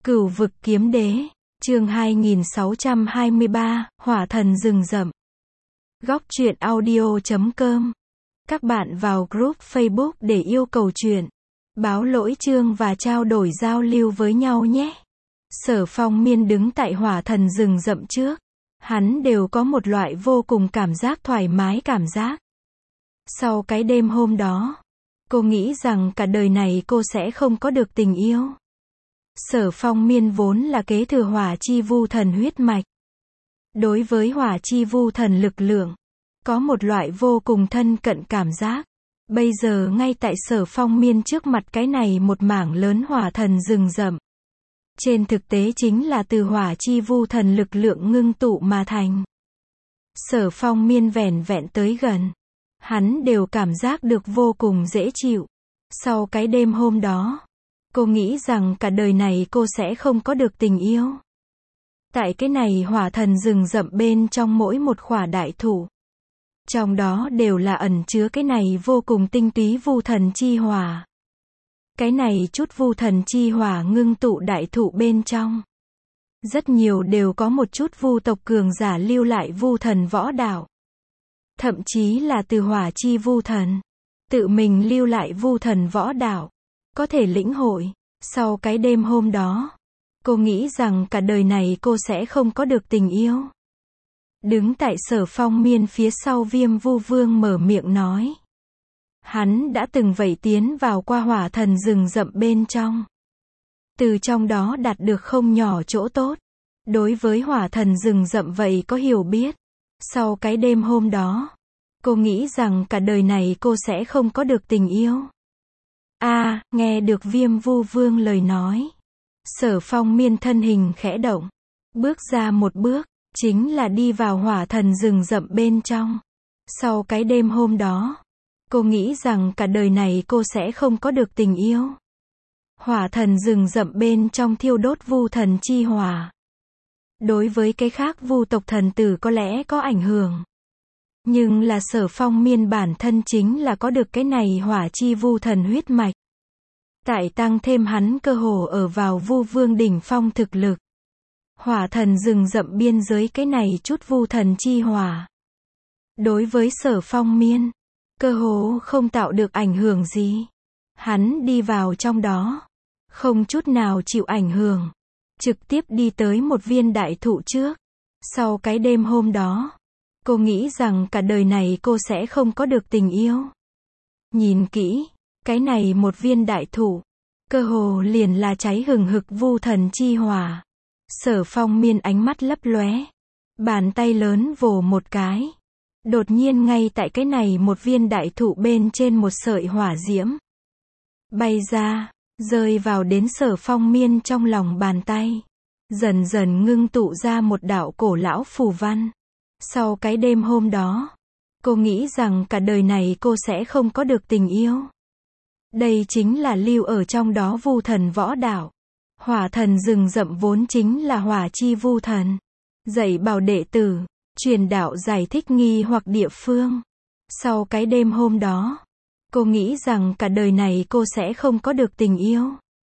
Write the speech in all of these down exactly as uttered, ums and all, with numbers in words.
Cửu vực kiếm đế, chương hai nghìn sáu trăm hai mươi ba, hỏa thần rừng rậm. Góc truyện audio chấm com. Các bạn vào group Facebook để yêu cầu truyện, báo lỗi chương và trao đổi giao lưu với nhau nhé. Sở Phong Miên đứng tại hỏa thần rừng rậm trước. Hắn đều có một loại vô cùng cảm giác thoải mái cảm giác. Sau cái đêm hôm đó, cô nghĩ rằng cả đời này cô sẽ không có được tình yêu. Sở Phong Miên vốn là kế thừa hỏa chi vu thần huyết mạch. Đối với hỏa chi vu thần lực lượng, có một loại vô cùng thân cận cảm giác. Bây giờ ngay tại Sở Phong Miên trước mặt cái này một mảng lớn hỏa thần rừng rậm. Trên thực tế chính là từ hỏa chi vu thần lực lượng ngưng tụ mà thành. Sở Phong Miên vẻn vẹn tới gần, hắn đều cảm giác được vô cùng dễ chịu. Sau cái đêm hôm đó, cô nghĩ rằng cả đời này cô sẽ không có được tình yêu. Tại cái này hỏa thần rừng rậm bên trong mỗi một khỏa đại thụ, trong đó đều là ẩn chứa cái này vô cùng tinh túy vu thần chi hỏa. Cái này chút vu thần chi hỏa ngưng tụ đại thụ bên trong, rất nhiều đều có một chút vu tộc cường giả lưu lại vu thần võ đạo. Thậm chí là từ hỏa chi vu thần, tự mình lưu lại vu thần võ đạo, có thể lĩnh hội. Sau cái đêm hôm đó, cô nghĩ rằng cả đời này cô sẽ không có được tình yêu. Đứng tại Sở Phong Miên phía sau Viêm Vu Vương mở miệng nói. Hắn đã từng vậy tiến vào qua hỏa thần rừng rậm bên trong. Từ trong đó đạt được không nhỏ chỗ tốt. Đối với hỏa thần rừng rậm vậy có hiểu biết. Sau cái đêm hôm đó, cô nghĩ rằng cả đời này cô sẽ không có được tình yêu. A, à, nghe được Viêm Vu Vương lời nói. Sở Phong Miên thân hình khẽ động. Bước ra một bước, chính là đi vào hỏa thần rừng rậm bên trong. Sau cái đêm hôm đó, cô nghĩ rằng cả đời này cô sẽ không có được tình yêu. Hỏa thần rừng rậm bên trong thiêu đốt vu thần chi hỏa. Đối với cái khác vu tộc thần tử có lẽ có ảnh hưởng. Nhưng là Sở Phong Miên bản thân chính là có được cái này hỏa chi vu thần huyết mạch. Tại tăng thêm hắn cơ hồ ở vào vu vương đỉnh phong thực lực. Hỏa thần rừng rậm biên giới cái này chút vu thần chi hỏa. Đối với Sở Phong Miên, cơ hồ không tạo được ảnh hưởng gì. Hắn đi vào trong đó, không chút nào chịu ảnh hưởng. Trực tiếp đi tới một viên đại thụ trước. Sau cái đêm hôm đó, cô nghĩ rằng cả đời này cô sẽ không có được tình yêu. Nhìn kỹ, cái này một viên đại thụ, cơ hồ liền là cháy hừng hực vu thần chi hỏa. Sở Phong Miên ánh mắt lấp lóe, bàn tay lớn vồ một cái. Đột nhiên ngay tại cái này một viên đại thụ bên trên một sợi hỏa diễm bay ra, rơi vào đến Sở Phong Miên trong lòng bàn tay. Dần dần ngưng tụ ra một đạo cổ lão phù văn. Sau cái đêm hôm đó, cô nghĩ rằng cả đời này cô sẽ không có được tình yêu. Đây chính là lưu ở trong đó vu thần võ đạo. Hỏa thần rừng rậm vốn chính là hỏa chi vu thần. Dạy bảo đệ tử, truyền đạo giải thích nghi hoặc địa phương. Sau cái đêm hôm đó, cô nghĩ rằng cả đời này cô sẽ không có được tình yêu.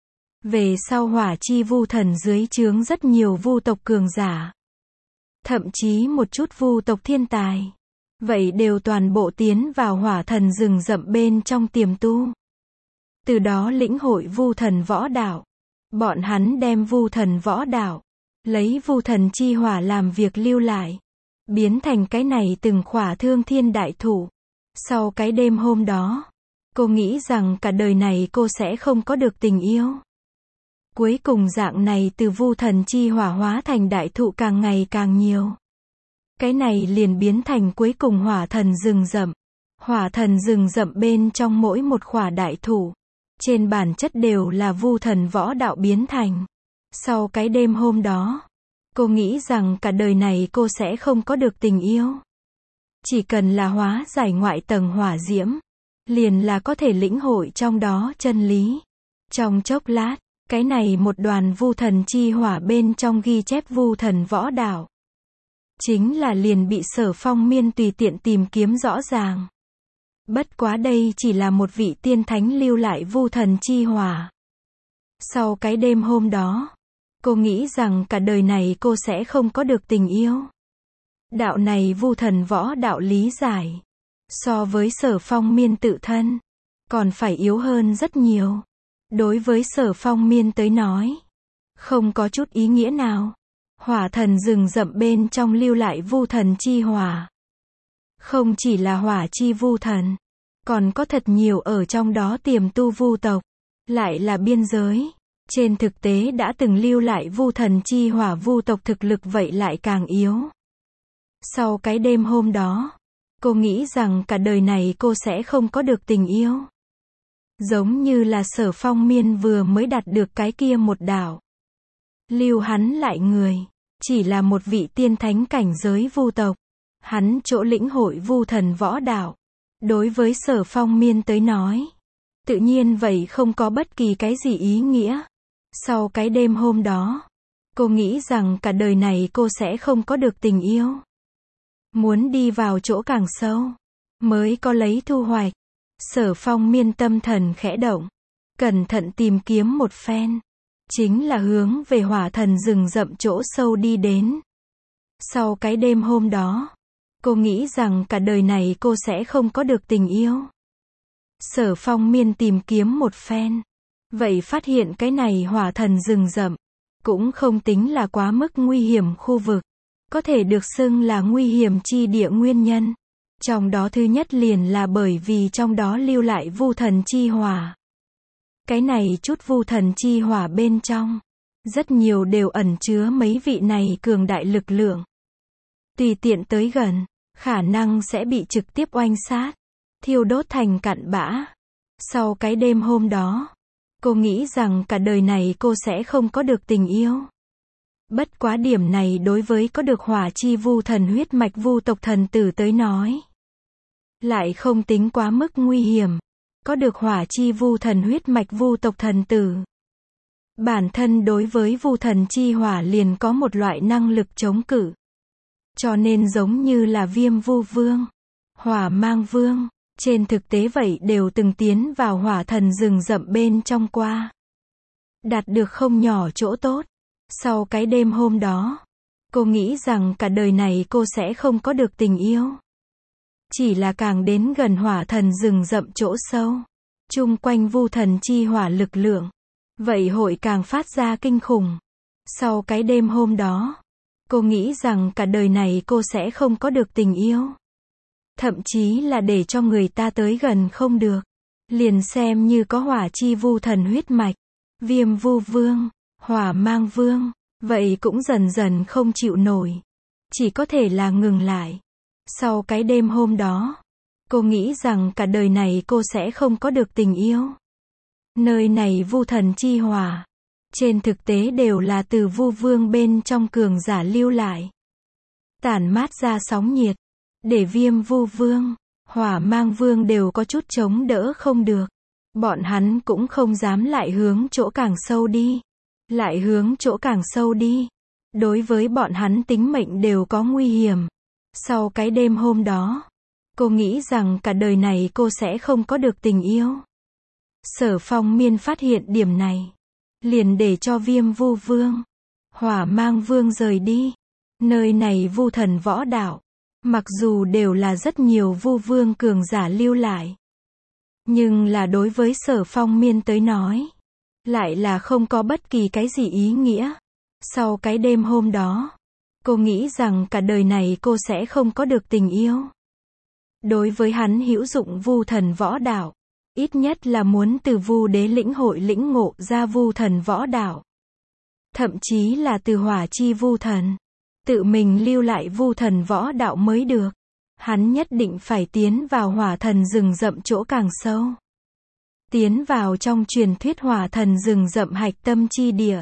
Về sau hỏa chi vu thần dưới trướng rất nhiều vu tộc cường giả. Thậm chí một chút vu tộc thiên tài. Vậy đều toàn bộ tiến vào hỏa thần rừng rậm bên trong tiềm tu. Từ đó lĩnh hội vu thần võ đạo. Bọn hắn đem vu thần võ đạo, lấy vu thần chi hỏa làm việc lưu lại. Biến thành cái này từng khỏa thương thiên đại thụ. Sau cái đêm hôm đó, cô nghĩ rằng cả đời này cô sẽ không có được tình yêu. Cuối cùng dạng này từ vu thần chi hỏa hóa thành đại thụ càng ngày càng nhiều. Cái này liền biến thành cuối cùng hỏa thần rừng rậm. Hỏa thần rừng rậm bên trong mỗi một khỏa đại thụ, trên bản chất đều là vu thần võ đạo biến thành. Sau cái đêm hôm đó, cô nghĩ rằng cả đời này cô sẽ không có được tình yêu. Chỉ cần là hóa giải ngoại tầng hỏa diễm, liền là có thể lĩnh hội trong đó chân lý. Trong chốc lát, cái này một đoàn vu thần chi hỏa bên trong ghi chép vu thần võ đạo. Chính là liền bị Sở Phong Miên tùy tiện tìm kiếm rõ ràng. Bất quá đây chỉ là một vị tiên thánh lưu lại vu thần chi hỏa. Sau cái đêm hôm đó, Cô nghĩ rằng cả đời này cô sẽ không có được tình yêu. Đạo này Vu Thần Võ Đạo lý giải. So với Sở Phong Miên tự thân, còn phải yếu hơn rất nhiều. Đối với Sở Phong Miên tới nói, không có chút ý nghĩa nào. Hỏa thần rừng rậm bên trong lưu lại vu thần chi hỏa. Không chỉ là hỏa chi vu thần, còn có thật nhiều ở trong đó tiềm tu vu tộc, lại là biên giới. Trên thực tế đã từng lưu lại vu thần chi hỏa vu tộc thực lực vậy lại càng yếu. Sau cái đêm hôm đó, cô nghĩ rằng cả đời này cô sẽ không có được tình yêu. Giống như là Sở Phong Miên vừa mới đạt được cái kia một đạo. Lưu hắn lại người, chỉ là một vị tiên thánh cảnh giới vu tộc. Hắn chỗ lĩnh hội vu thần võ đạo. Đối với Sở Phong Miên tới nói, tự nhiên vậy không có bất kỳ cái gì ý nghĩa. Sau cái đêm hôm đó, cô nghĩ rằng cả đời này cô sẽ không có được tình yêu. Muốn đi vào chỗ càng sâu, mới có lấy thu hoạch. Sở Phong Miên tâm thần khẽ động, cẩn thận tìm kiếm một phen. Chính là hướng về hỏa thần rừng rậm chỗ sâu đi đến. Sau cái đêm hôm đó, cô nghĩ rằng cả đời này cô sẽ không có được tình yêu. Sở Phong Miên tìm kiếm một phen, vậy phát hiện cái này hỏa thần rừng rậm cũng không tính là quá mức nguy hiểm khu vực, có thể được xưng là nguy hiểm chi địa nguyên nhân. Trong đó thứ nhất liền là bởi vì trong đó lưu lại vu thần chi hỏa. Cái này chút vu thần chi hỏa bên trong, rất nhiều đều ẩn chứa mấy vị này cường đại lực lượng. Tùy tiện tới gần, khả năng sẽ bị trực tiếp oanh sát, thiêu đốt thành cặn bã. Sau cái đêm hôm đó, cô nghĩ rằng cả đời này cô sẽ không có được tình yêu. Bất quá điểm này đối với có được hỏa chi vu thần huyết mạch vu tộc thần tử tới nói, lại không tính quá mức nguy hiểm. Có được hỏa chi vu thần huyết mạch vu tộc thần tử, bản thân đối với vu thần chi hỏa liền có một loại năng lực chống cự. Cho nên giống như là Viêm Vu Vương, Hỏa Mang Vương, trên thực tế vậy đều từng tiến vào hỏa thần rừng rậm bên trong qua. Đạt được không nhỏ chỗ tốt. Sau cái đêm hôm đó, cô nghĩ rằng cả đời này cô sẽ không có được tình yêu. Chỉ là càng đến gần hỏa thần rừng rậm chỗ sâu, chung quanh vu thần chi hỏa lực lượng, vậy hội càng phát ra kinh khủng. Sau cái đêm hôm đó, cô nghĩ rằng cả đời này cô sẽ không có được tình yêu. Thậm chí là để cho người ta tới gần không được. Liền xem như có hỏa chi vu thần huyết mạch, Viêm Vu Vương, Hỏa Mang Vương, vậy cũng dần dần không chịu nổi. Chỉ có thể là ngừng lại. Sau cái đêm hôm đó, cô nghĩ rằng cả đời này cô sẽ không có được tình yêu. Nơi này vu thần chi hỏa, trên thực tế đều là từ Vu Vương bên trong cường giả lưu lại. Tản mát ra sóng nhiệt, để Viêm Vu Vương, Hỏa Mang Vương đều có chút chống đỡ không được. Bọn hắn cũng không dám lại hướng chỗ càng sâu đi. Lại hướng chỗ càng sâu đi. Đối với bọn hắn tính mệnh đều có nguy hiểm. Sau cái đêm hôm đó, cô nghĩ rằng cả đời này cô sẽ không có được tình yêu. Sở Phong Miên phát hiện điểm này, liền để cho Viêm Vu Vương, Hỏa Mang Vương rời đi. Nơi này vu thần võ đạo, mặc dù đều là rất nhiều vu vương cường giả lưu lại, nhưng là đối với Sở Phong Miên tới nói, lại là không có bất kỳ cái gì ý nghĩa. Sau cái đêm hôm đó, cô nghĩ rằng cả đời này cô sẽ không có được tình yêu. Đối với hắn hữu dụng vu thần võ đạo, ít nhất là muốn từ vu đế lĩnh hội lĩnh ngộ ra vu thần võ đạo. Thậm chí là từ hỏa chi vu thần, tự mình lưu lại vu thần võ đạo mới được. Hắn nhất định phải tiến vào hỏa thần rừng rậm chỗ càng sâu. Tiến vào trong truyền thuyết hỏa thần rừng rậm hạch tâm chi địa.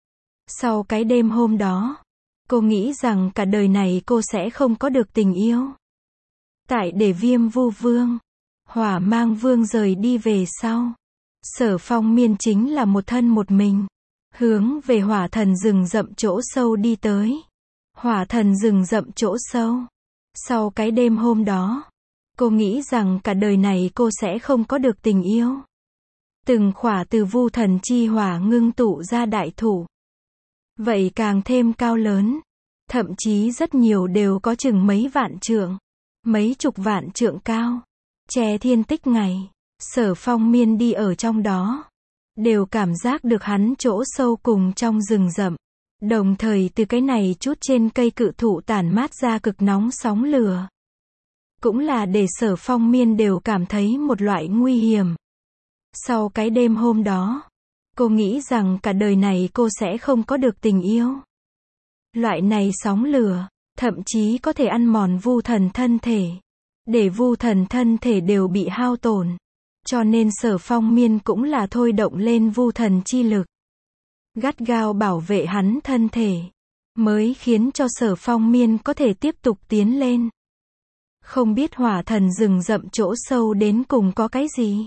Sau cái đêm hôm đó, cô nghĩ rằng cả đời này cô sẽ không có được tình yêu. Tại để Viêm Vu Vương, Hỏa Mang Vương rời đi về sau, Sở Phong Miên chính là một thân một mình, hướng về hỏa thần rừng rậm chỗ sâu đi tới. Hỏa thần rừng rậm chỗ sâu. Sau cái đêm hôm đó, cô nghĩ rằng cả đời này cô sẽ không có được tình yêu. Từng khỏa từ vu thần chi hỏa ngưng tụ ra đại thủ. vậy càng thêm cao lớn. Thậm chí rất nhiều đều có chừng mấy vạn trượng, mấy chục vạn trượng cao. Che thiên tích ngày, Sở Phong Miên đi ở trong đó, đều cảm giác được hắn chỗ sâu cùng trong rừng rậm. Đồng thời từ cái này chút trên cây cự thụ tản mát ra cực nóng sóng lửa. Cũng là để Sở Phong Miên đều cảm thấy một loại nguy hiểm. Sau cái đêm hôm đó, cô nghĩ rằng cả đời này cô sẽ không có được tình yêu. Loại này sóng lửa, thậm chí có thể ăn mòn Vu Thần thân thể, để Vu Thần thân thể đều bị hao tổn. Cho nên Sở Phong Miên cũng là thôi động lên Vu Thần chi lực, gắt gao bảo vệ hắn thân thể, mới khiến cho Sở Phong Miên có thể tiếp tục tiến lên. Không biết hỏa thần rừng rậm chỗ sâu đến cùng có cái gì.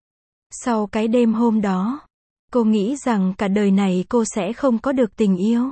Sau cái đêm hôm đó, cô nghĩ rằng cả đời này cô sẽ không có được tình yêu.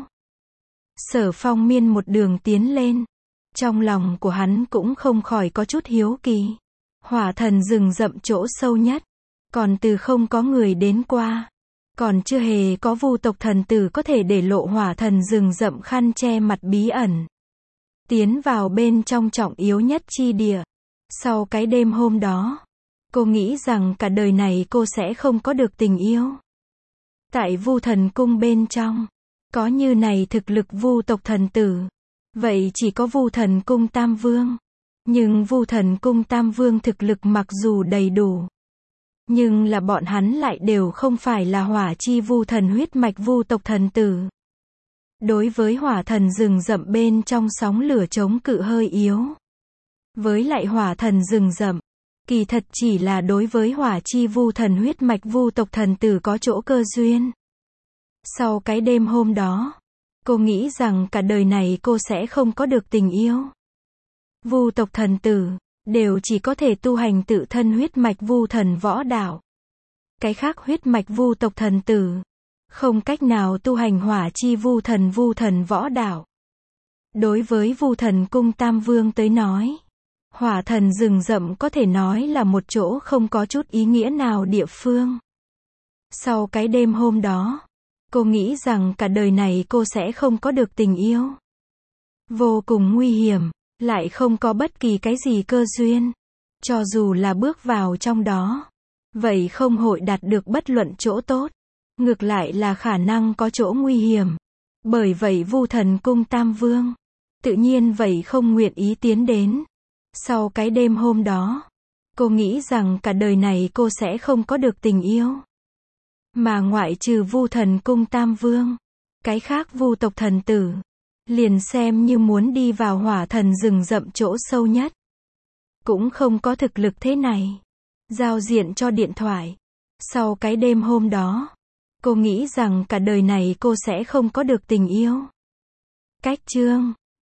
Sở Phong Miên một đường tiến lên, trong lòng của hắn cũng không khỏi có chút hiếu kỳ. Hỏa thần rừng rậm chỗ sâu nhất, còn từ không có người đến qua, còn chưa hề có Vu tộc thần tử có thể để lộ hỏa thần rừng rậm khăn che mặt bí ẩn, tiến vào bên trong trọng yếu nhất chi địa. Sau cái đêm hôm đó, cô nghĩ rằng cả đời này cô sẽ không có được tình yêu. Tại Vu Thần cung bên trong, có như này thực lực Vu tộc thần tử, vậy chỉ có Vu Thần cung Tam Vương. Nhưng Vu Thần cung Tam Vương thực lực mặc dù đầy đủ, nhưng là bọn hắn lại đều không phải là hỏa chi Vu thần huyết mạch Vu tộc thần tử. Đối với hỏa thần rừng rậm bên trong sóng lửa chống cự hơi yếu. Với lại hỏa thần rừng rậm, kỳ thật chỉ là đối với hỏa chi Vu thần huyết mạch Vu tộc thần tử có chỗ cơ duyên. Sau cái đêm hôm đó, cô nghĩ rằng cả đời này cô sẽ không có được tình yêu. Vu tộc thần tử, đều chỉ có thể tu hành tự thân huyết mạch Vu thần võ đạo. Cái khác huyết mạch Vu tộc thần tử, không cách nào tu hành hỏa chi Vu thần Vu thần võ đạo. Đối với Vu Thần cung Tam Vương tới nói, hỏa thần rừng rậm có thể nói là một chỗ không có chút ý nghĩa nào địa phương. Sau cái đêm hôm đó, cô nghĩ rằng cả đời này cô sẽ không có được tình yêu. Vô cùng nguy hiểm, lại không có bất kỳ cái gì cơ duyên. Cho dù là bước vào trong đó, vậy không hội đạt được bất luận chỗ tốt. Ngược lại là khả năng có chỗ nguy hiểm. Bởi vậy Vu Thần cung Tam Vương, tự nhiên vậy không nguyện ý tiến đến. Sau cái đêm hôm đó, cô nghĩ rằng cả đời này cô sẽ không có được tình yêu. Mà ngoại trừ Vu Thần cung Tam Vương, cái khác Vu tộc thần tử, liền xem như muốn đi vào hỏa thần rừng rậm chỗ sâu nhất, cũng không có thực lực thế này. Giao diện cho điện thoại. Sau cái đêm hôm đó, cô nghĩ rằng cả đời này cô sẽ không có được tình yêu. Cách chương